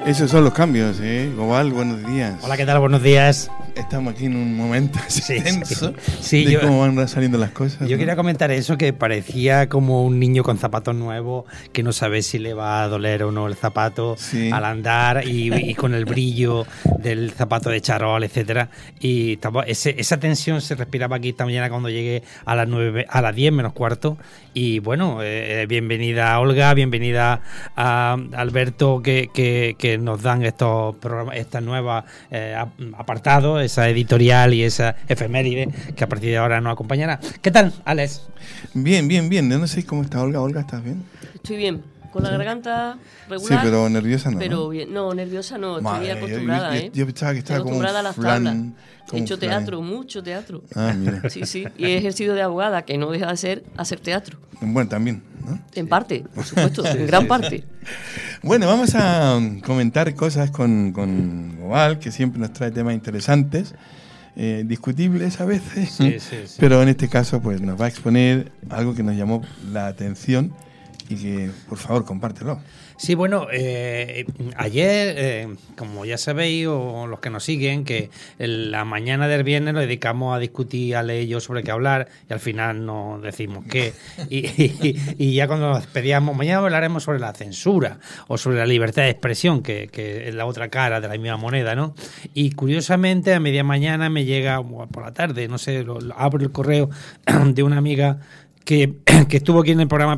Esos son los cambios, Gobal, buenos días. Hola, ¿qué tal? Buenos días. Estamos aquí en un momento tenso sí, de cómo van saliendo las cosas. Yo quería comentar eso, que parecía como un niño con zapatos nuevos, que no sabe si le va a doler o no el zapato al andar y con el brillo del zapato de charol, etcétera. Y esa tensión se respiraba aquí esta mañana cuando llegué a las 10 menos cuarto. Y bueno, bienvenida a Olga, bienvenida a Alberto, que nos dan estos programas, estas nuevas apartados, esa editorial y esa efeméride que a partir de ahora nos acompañará. ¿Qué tal, Alex? Bien. Yo no sé cómo está Olga. Olga, ¿estás bien? Estoy bien. Con la garganta regular. Sí, pero nerviosa no. Pero bien. No, nerviosa no. Madre, estoy acostumbrada, yo pensaba que estaba como acostumbrada a las tablas. He hecho teatro, mucho teatro. Ah, mira. Sí. Y he ejercido de abogada, que no deja de ser hacer teatro. Bueno, también, ¿no? En parte, por supuesto, en gran parte. Bueno, vamos a comentar cosas con Gobal, que siempre nos trae temas interesantes, discutibles a veces, sí. Pero en este caso pues nos va a exponer algo que nos llamó la atención y que, por favor, compártelo. Sí, bueno, ayer, como ya sabéis, o los que nos siguen, que en la mañana del viernes lo dedicamos a discutir, a leer yo sobre qué hablar, y al final no decimos qué. Y ya cuando nos despedíamos, mañana hablaremos sobre la censura o sobre la libertad de expresión, que es la otra cara de la misma moneda, ¿no? Y curiosamente, a media mañana me llega, por la tarde, no sé, abro el correo de una amiga que estuvo aquí en el programa,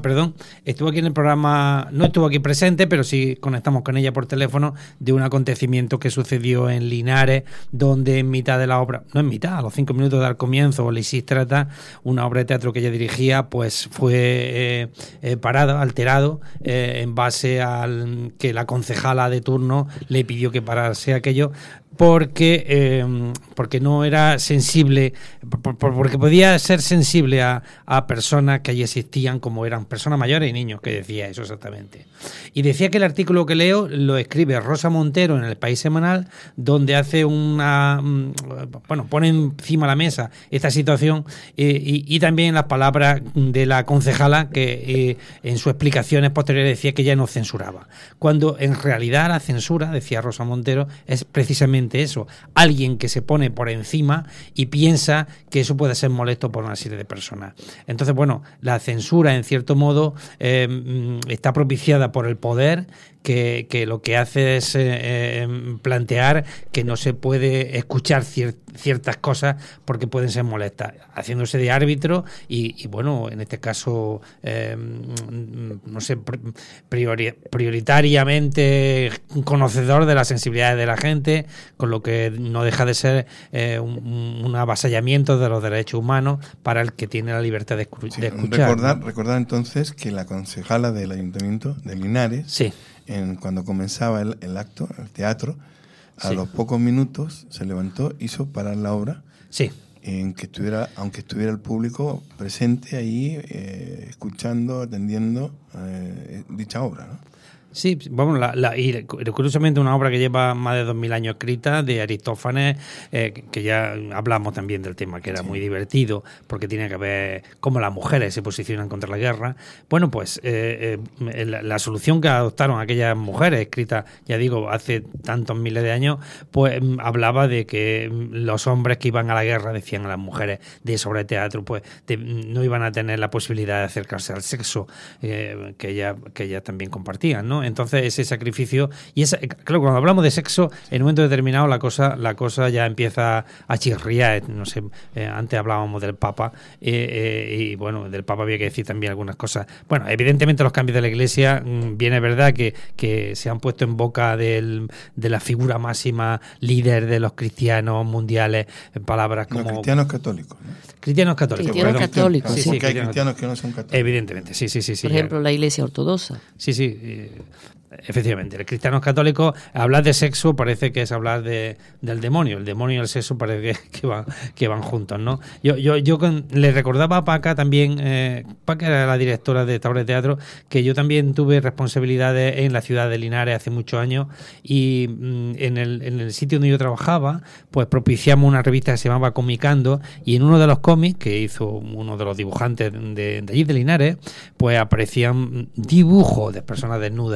no estuvo aquí presente, pero sí conectamos con ella por teléfono, de un acontecimiento que sucedió en Linares, donde en mitad de la obra, no en mitad, a los 5 minutos del comienzo, Lisístrata, una obra de teatro que ella dirigía, pues fue parado, alterado, en base al que la concejala de turno le pidió que parase aquello, porque no era sensible, porque podía ser sensible a personas que allí existían, como eran personas mayores y niños, que decía eso exactamente. Y decía que el artículo que leo lo escribe Rosa Montero en El País Semanal, donde hace pone encima de la mesa esta situación, y también las palabras de la concejala, que en sus explicaciones posteriores decía que ella no censuraba, cuando en realidad la censura, decía Rosa Montero, es precisamente eso, alguien que se pone por encima y piensa que eso puede ser molesto por una serie de personas. Entonces, bueno, la censura, en cierto modo, está propiciada por el poder, que lo que hace es plantear que no se puede escuchar ciertas cosas porque pueden ser molestas, haciéndose de árbitro y bueno, en este caso, no sé, prioritariamente conocedor de las sensibilidades de la gente, con lo que no deja de ser un avasallamiento de los derechos humanos para el que tiene la libertad de escuchar. Recordar entonces que la concejala del Ayuntamiento de Linares, sí, cuando comenzaba el acto, el teatro, a los pocos minutos se levantó, hizo parar la obra, sí, aunque estuviera el público presente ahí, escuchando, atendiendo dicha obra, ¿no? Sí, vamos, y curiosamente una obra que lleva más de 2000 años escrita, de Aristófanes, que ya hablamos también del tema, que era muy divertido, porque tiene que ver cómo las mujeres se posicionan contra la guerra. Bueno, pues la solución que adoptaron aquellas mujeres, escritas, ya digo, hace tantos miles de años, pues hablaba de que los hombres que iban a la guerra, decían a las mujeres de esa obra de teatro, pues no iban a tener la posibilidad de acercarse al sexo que ellas también compartían, ¿no? Entonces ese sacrificio claro, cuando hablamos de sexo, en un momento determinado la cosa ya empieza a chirriar. No sé, antes hablábamos del Papa, y bueno, del Papa había que decir también algunas cosas. Bueno, evidentemente los cambios de la Iglesia, bien es verdad que se han puesto en boca de la figura máxima líder de los cristianos mundiales, palabras como cristianos católicos, ¿no? Cristianos católicos. Cristianos católicos, sí, sí. Porque hay cristianos que no son católicos. Evidentemente, sí. Por ejemplo, la Iglesia Ortodoxa. Sí. Efectivamente, los cristianos católicos, hablar de sexo parece que es hablar del demonio. El demonio y el sexo parece que van juntos, ¿no? Yo le recordaba a Paca también, Paca era la directora de esta obra de teatro, que yo también tuve responsabilidades en la ciudad de Linares hace muchos años, y en el sitio donde yo trabajaba, pues propiciamos una revista que se llamaba Comicando, y en uno de los cómics que hizo uno de los dibujantes de allí de Linares, pues aparecían dibujos de personas desnudas.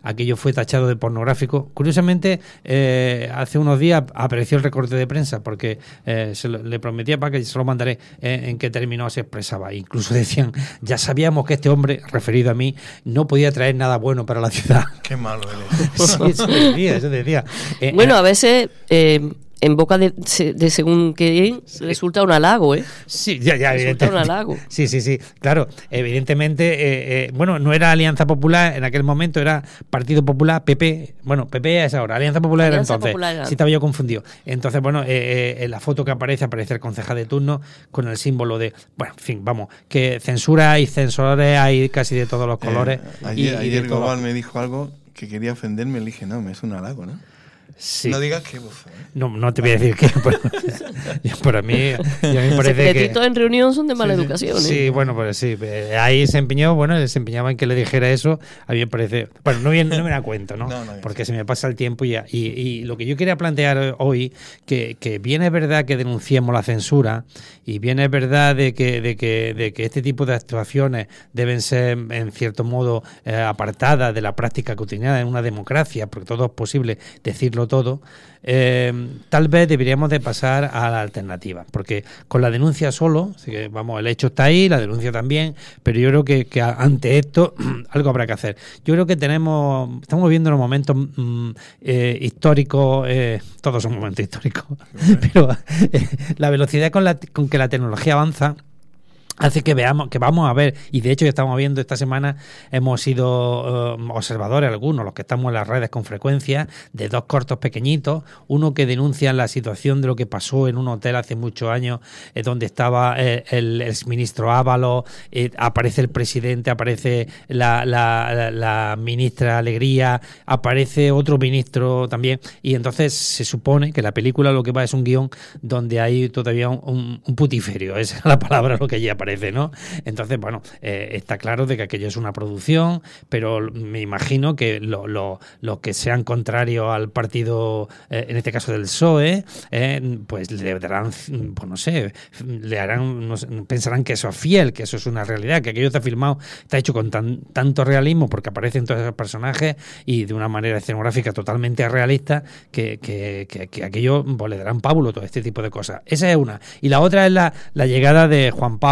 aquello fue tachado de pornográfico. Curiosamente, hace unos días apareció el recorte de prensa, porque le prometía para que se lo mandaré en qué términos se expresaba. Incluso decían, ya sabíamos que este hombre, referido a mí, no podía traer nada bueno para la ciudad. Qué malo eres. Sí, eso decía. Bueno, a veces en boca de según que resulta un halago, ¿eh? Sí, ya, resulta un halago. Sí, claro, evidentemente, bueno, no era Alianza Popular en aquel momento, era Partido Popular, PP, bueno, PP es ahora, Alianza Popular era entonces, sí estaba yo confundido. Entonces, bueno, en la foto que aparece el concejal de turno con el símbolo de, bueno, en fin, vamos, que censura y censores hay casi de todos los colores. Ayer Gobal me dijo algo que quería ofenderme, le dije, no, me es un halago, ¿no? Sí. No digas que, por favor. No te voy a decir que para mí, me parece que secretitos en reunión son de mala educación, ¿eh? Sí, bueno, pues sí, ahí se empeñaba en que le dijera eso. A mí me parece, bueno, no me da cuenta, ¿no? Porque se me pasa el tiempo y lo que yo quería plantear hoy, que bien es verdad que denunciemos la censura y bien es verdad de que este tipo de actuaciones deben ser en cierto modo apartadas de la práctica cotidiana en una democracia, porque todo es posible decirlo todo. Tal vez deberíamos de pasar a la alternativa, porque con la denuncia solo, así que vamos, el hecho está ahí, la denuncia también, pero yo creo que ante esto algo habrá que hacer. Yo creo que estamos viviendo unos momentos históricos, todos son momentos históricos, pero la velocidad con que la tecnología avanza hace que vamos a ver, y de hecho ya estamos viendo esta semana, hemos sido observadores algunos, los que estamos en las redes con frecuencia, de dos cortos pequeñitos, uno que denuncia la situación de lo que pasó en un hotel hace muchos años, donde estaba el exministro Ábalos, aparece el presidente, aparece la ministra Alegría, aparece otro ministro también, y entonces se supone que la película lo que va es un guión donde hay todavía un putiferio, esa es la palabra lo que allí aparece, ¿no? Entonces, bueno, está claro de que aquello es una producción, pero me imagino que los que sean contrarios al partido, en este caso del PSOE, pues le darán, pues no sé, pensarán que eso es fiel, que eso es una realidad, que aquello está filmado, está hecho con tanto realismo, porque aparecen todos esos personajes y de una manera escenográfica totalmente realista, que aquello pues, le darán pábulo, todo este tipo de cosas. Esa es una. Y la otra es la llegada de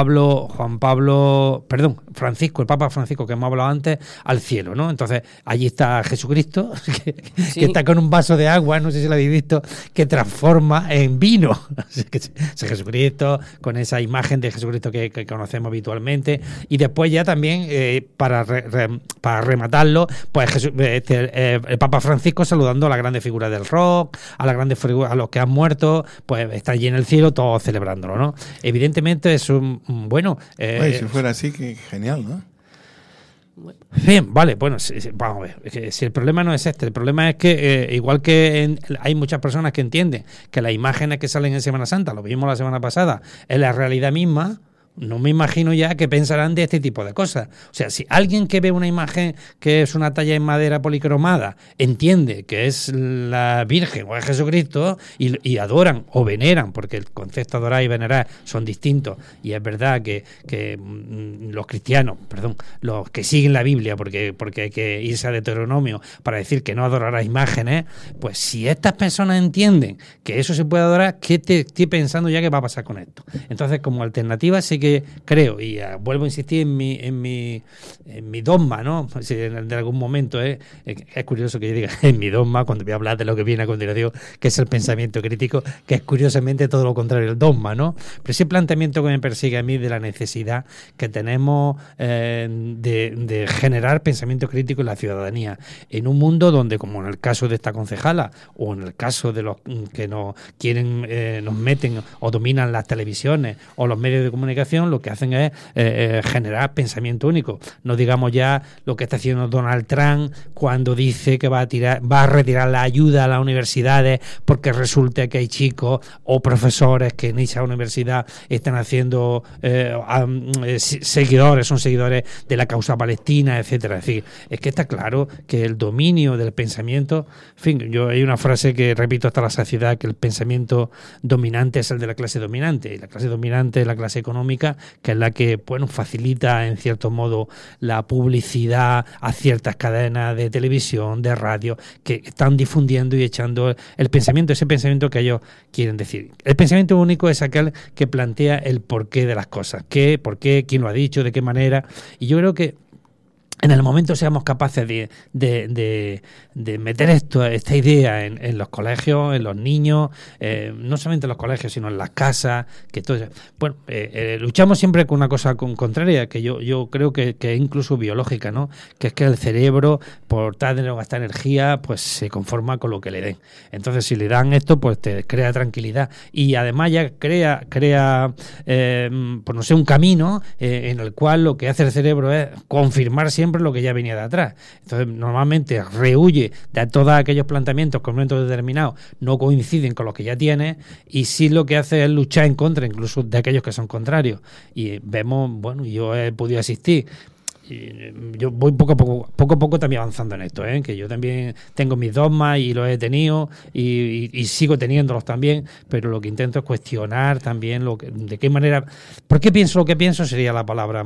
Francisco, el Papa Francisco que hemos hablado antes, al cielo, ¿no? Entonces, allí está Jesucristo, que está con un vaso de agua, no sé si lo habéis visto, que transforma en vino. Ese Jesucristo, con esa imagen de Jesucristo que conocemos habitualmente. Y después ya también, para rematarlo, pues el Papa Francisco saludando a las grandes figuras del rock, a las grandes figuras, a los que han muerto, pues está allí en el cielo, todos celebrándolo, ¿no? Evidentemente es bueno. Si fuera así, que genial, ¿no? Bien, vale, bueno, vamos a ver. Es que si el problema no es este, el problema es que, igual que hay muchas personas que entienden que las imágenes que salen en Semana Santa, lo vimos la semana pasada, es la realidad misma. No me imagino ya qué pensarán de este tipo de cosas. O sea, si alguien que ve una imagen que es una talla en madera policromada entiende que es la Virgen o es Jesucristo y adoran o veneran, porque el concepto adorar y venerar son distintos, y es verdad que los cristianos, los que siguen la Biblia, porque hay que irse a Deuteronomio para decir que no adorarás imágenes, pues si estas personas entienden que eso se puede adorar, ¿qué te estoy pensando ya que va a pasar con esto? Entonces, como alternativa, sí que creo, y vuelvo a insistir en mi dogma, ¿no? Si en algún momento es curioso que yo diga en mi dogma cuando voy a hablar de lo que viene a continuación, que es el pensamiento crítico, que es curiosamente todo lo contrario del dogma, ¿no? Pero ese planteamiento que me persigue a mí de la necesidad que tenemos de generar pensamiento crítico en la ciudadanía, en un mundo donde, como en el caso de esta concejala o en el caso de los que nos meten o dominan las televisiones o los medios de comunicación, lo que hacen es generar pensamiento único. No digamos ya lo que está haciendo Donald Trump cuando dice que va a retirar la ayuda a las universidades porque resulta que hay chicos o profesores que en esa universidad están haciendo son seguidores de la causa palestina, etcétera. Es decir, es que está claro que el dominio del pensamiento, en fin, hay una frase que repito hasta la saciedad, que el pensamiento dominante es el de la clase dominante, y la clase dominante es la clase económica, económica, que es la que, bueno, facilita en cierto modo la publicidad a ciertas cadenas de televisión, de radio, que están difundiendo y echando el pensamiento, ese pensamiento que ellos quieren decir. El pensamiento único es aquel que plantea el porqué de las cosas, qué, por qué, quién lo ha dicho, de qué manera, y yo creo que en el momento seamos capaces de meter esta idea en los colegios, en los niños, no solamente en los colegios, sino en las casas, que todo eso. Bueno, luchamos siempre con una cosa contraria, que yo creo que es incluso biológica, ¿no? Que es que el cerebro, por tal de no gastar energía, pues se conforma con lo que le den. Entonces, si le dan esto, pues te crea tranquilidad. Y además ya crea pues no sé, un camino en el cual lo que hace el cerebro es confirmar siempre lo que ya venía de atrás. Entonces, normalmente rehuye de todos aquellos planteamientos que en un momento determinado no coinciden con los que ya tiene, y sí lo que hace es luchar en contra incluso de aquellos que son contrarios. Y vemos, bueno, yo he podido asistir. Y yo voy poco a poco también avanzando en esto, que yo también tengo mis dogmas y los he tenido y sigo teniéndolos también, pero lo que intento es cuestionar también de qué manera, por qué pienso lo que pienso sería la palabra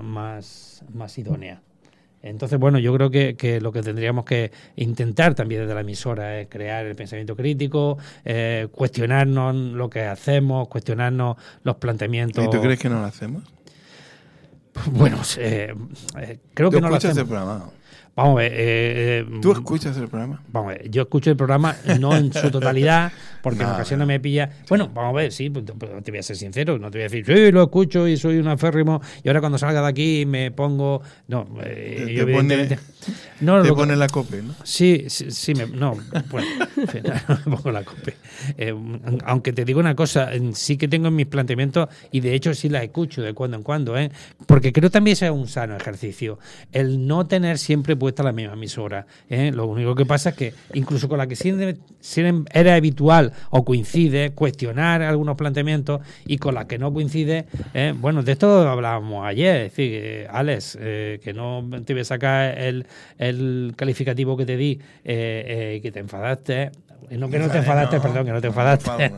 más idónea. Entonces, bueno, yo creo que lo que tendríamos que intentar también desde la emisora es crear el pensamiento crítico, cuestionarnos lo que hacemos, cuestionarnos los planteamientos. ¿Y tú crees que no lo hacemos? Bueno, creo que no lo hacemos. ¿Tú escuchas el programa? Vamos a ver. ¿Tú escuchas el programa? Vamos a ver, yo escucho el programa no en su totalidad, porque en ocasiones me pilla. Bueno, vamos a ver, sí, pues te voy a ser sincero, no te voy a decir, sí, lo escucho y soy un aférrimo, y ahora cuando salga de aquí me pongo. No, yo evidentemente. Te pone la COPE, ¿no? Sí, no, bueno, no me pongo la COPE. Aunque te digo una cosa, sí que tengo en mis planteamientos, y de hecho sí la escucho de cuando en cuando, porque creo también que es un sano ejercicio, el no tener siempre puesta la misma emisora. Lo único que pasa es que incluso con la que siempre era habitual o coincide, cuestionar algunos planteamientos, y con la que no coincide, bueno, de esto hablábamos ayer, es decir, Alex, que no te voy a sacar el calificativo que te di, que te enfadaste. No que no te enfadaste, perdón, que no te enfadaste.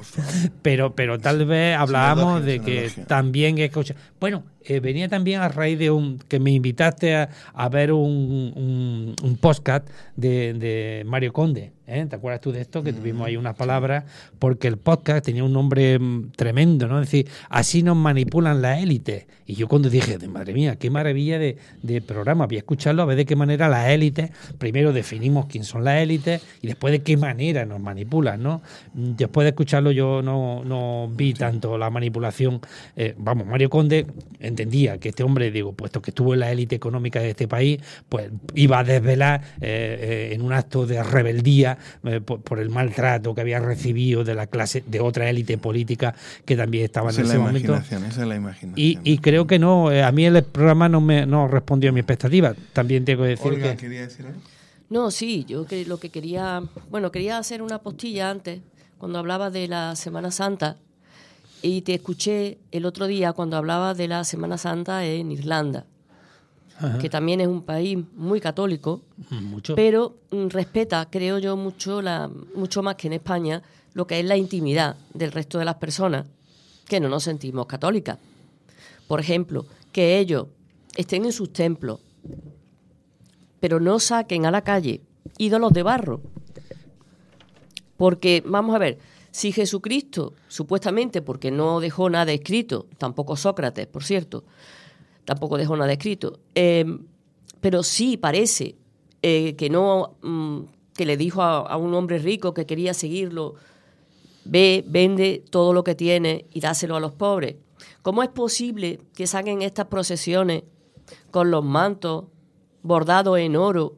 pero tal vez hablábamos de que también escucha. Bueno, venía también a raíz de que me invitaste a ver un podcast de Mario Conde. ¿Te acuerdas tú de esto? Que tuvimos ahí unas palabras, porque el podcast tenía un nombre tremendo, ¿no? Es decir, así nos manipulan las élites. Y yo cuando dije, madre mía, qué maravilla de programa, voy a escucharlo, a ver de qué manera las élites, primero definimos quién son las élites y después de qué manera nos manipulan, ¿no? Después de escucharlo yo no vi tanto la manipulación. Mario Conde entendía que este hombre, digo, puesto que estuvo en la élite económica de este país, pues iba a desvelar en un acto de rebeldía por el maltrato que había recibido de la clase, de otra élite política que también estaba en ese momento. Esa es la imaginación. Y creo que no, a mí el programa no respondió a mi expectativa. También tengo que decir Olga, ¿quería decir algo? No, sí, yo lo que quería hacer una postilla antes, cuando hablaba de la Semana Santa, y te escuché el otro día cuando hablaba de la Semana Santa en Irlanda. Ajá. Que también es un país muy católico, mucho. Pero respeta, creo yo, mucho más que en España, lo que es la intimidad del resto de las personas que no nos sentimos católicas. Por ejemplo, que ellos estén en sus templos, pero no saquen a la calle ídolos de barro. Porque, vamos a ver, si Jesucristo, supuestamente, porque no dejó nada escrito, tampoco Sócrates, por cierto, tampoco dejó nada escrito, pero sí parece que no, que le dijo a un hombre rico que quería seguirlo, vende todo lo que tiene y dáselo a los pobres. ¿Cómo es posible que saquen estas procesiones con los mantos bordados en oro?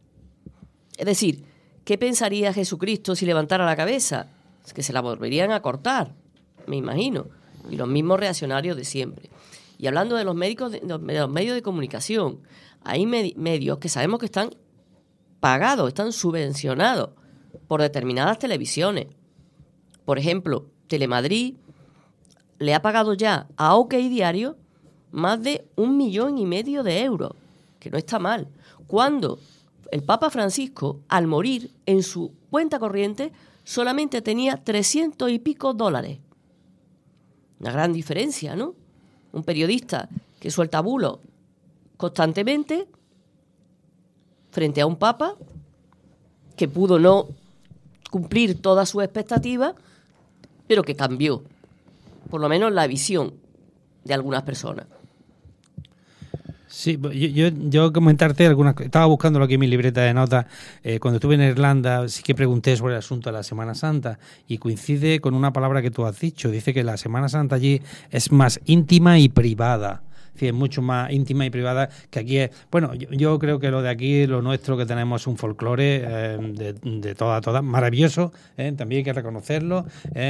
Es decir, ¿qué pensaría Jesucristo si levantara la cabeza? Es que se la volverían a cortar, me imagino, y los mismos reaccionarios de siempre. Y hablando de los medios de comunicación, hay medios que sabemos que están pagados, están subvencionados por determinadas televisiones. Por ejemplo, Telemadrid le ha pagado ya a OK Diario más de 1,5 millones de euros, que no está mal. Cuando el Papa Francisco, al morir, en su cuenta corriente solamente tenía $300 y pico. Una gran diferencia, ¿no? un periodista que suelta bulos constantemente frente a un papa que pudo no cumplir todas sus expectativas, pero que cambió, por lo menos, la visión de algunas personas. Sí, yo comentarte algunas cosas. Estaba buscándolo aquí en mi libreta de notas. Cuando estuve en Irlanda sí que pregunté sobre el asunto de la Semana Santa y coincide con una palabra que tú has dicho. Dice que la Semana Santa allí es más íntima y privada. Es mucho más íntima y privada que aquí. Bueno, yo creo que lo de aquí, lo nuestro, que tenemos un folclore de todas, maravilloso, también hay que reconocerlo.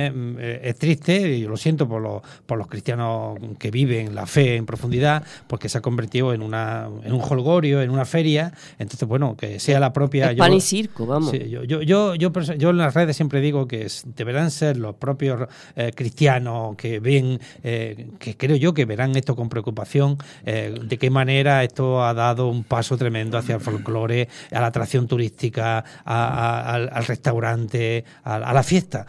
Es triste, y lo siento por los cristianos que viven la fe en profundidad, porque se ha convertido en un jolgorio, en una feria. Entonces, bueno, que sea la propia... Es pan y circo, vamos. Sí, yo en las redes siempre digo que deberán ser los propios cristianos que ven, que creo yo que verán esto con preocupación, de qué manera esto ha dado un paso tremendo hacia el folclore, a la atracción turística, al restaurante, a la fiesta,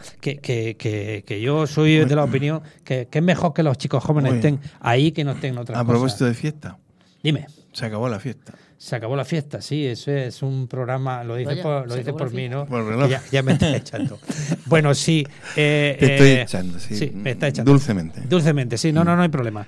que yo soy de la opinión que es mejor que los chicos jóvenes estén ahí que no estén en otras cosas. A propósito de fiesta. Dime. Se acabó la fiesta. Se acabó la fiesta, sí, eso es un programa, lo dices por mí, ¿no? Por el reloj. Ya me estás echando. Bueno, sí. Te estoy echando, sí. Sí, me está echando. Dulcemente, sí, no hay problema.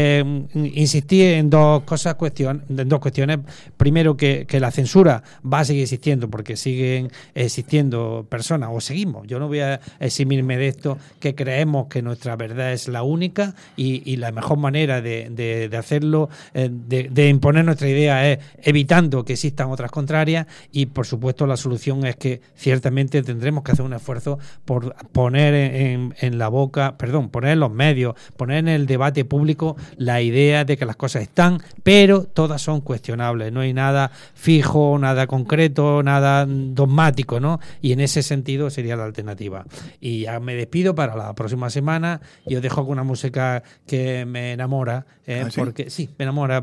Insistí en dos cuestiones. Primero, que la censura va a seguir existiendo porque siguen existiendo personas, o seguimos, yo no voy a eximirme de esto, que creemos que nuestra verdad es la única y la mejor manera de hacerlo, de imponer nuestra idea es evitando que existan otras contrarias, y por supuesto la solución es que ciertamente tendremos que hacer un esfuerzo por poner en la boca, poner en los medios, poner en el debate público la idea de que las cosas están, pero todas son cuestionables, no hay nada fijo, nada concreto, nada dogmático, ¿no? Y en ese sentido sería la alternativa. Y ya me despido para la próxima semana y os dejo con una música que me enamora, ¿sí? Porque sí, me enamora.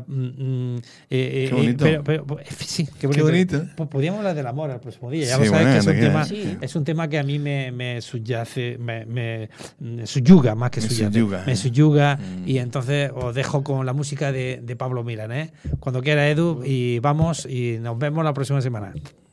Qué bonito. Pero sí, qué bonito. Qué bonito. Pues podríamos hablar del amor el próximo día. Ya Sí, lo sabes, bueno, que es un tema que a mí me subyace, me subyuga más que subyace. Me subyuga. Y entonces os dejo con la música de Pablo Milanés. Cuando quiera, Edu, y vamos y nos vemos la próxima semana.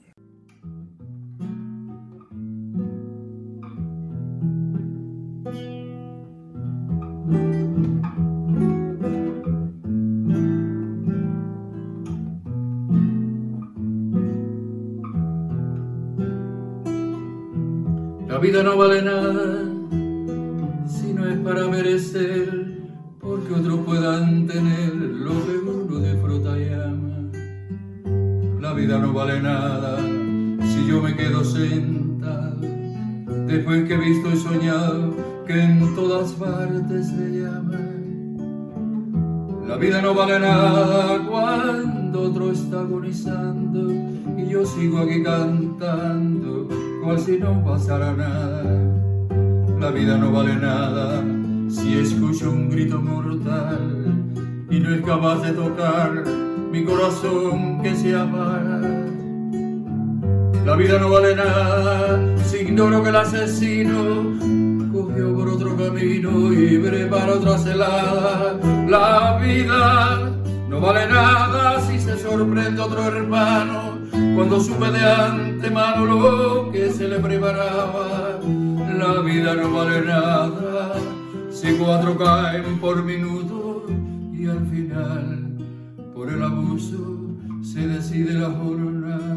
La vida no vale nada si no es para merecer, porque otros puedan tener lo que uno disfruta y ama. La vida no vale nada si yo me quedo sentado, después que he visto y soñado que en todas partes me llaman. La vida no vale nada cuando otro está agonizando y yo sigo aquí cantando cual si no pasara nada. La vida no vale nada si escucho un grito mortal y no es capaz de tocar mi corazón que se apaga. La vida no vale nada si ignoro que el asesino cogió por otro camino y prepara otra celada. La vida no vale nada si se sorprende otro hermano cuando supe de antemano lo que se le preparaba. La vida no vale nada si 4 caen por minuto y al final por el abuso se decide la jornada.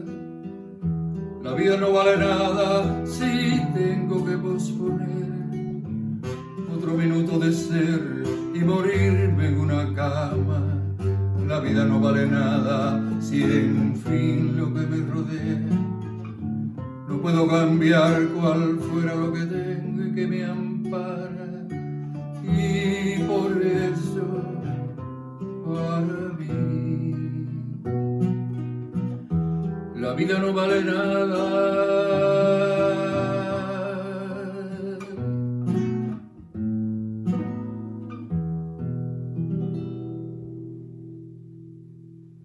La vida no vale nada si tengo que posponer otro minuto de ser y morirme en una cama. La vida no vale nada si en fin lo que me rodea no puedo cambiar cual fuera lo que tengo y que me ampara. Y por eso para mí la vida no vale nada.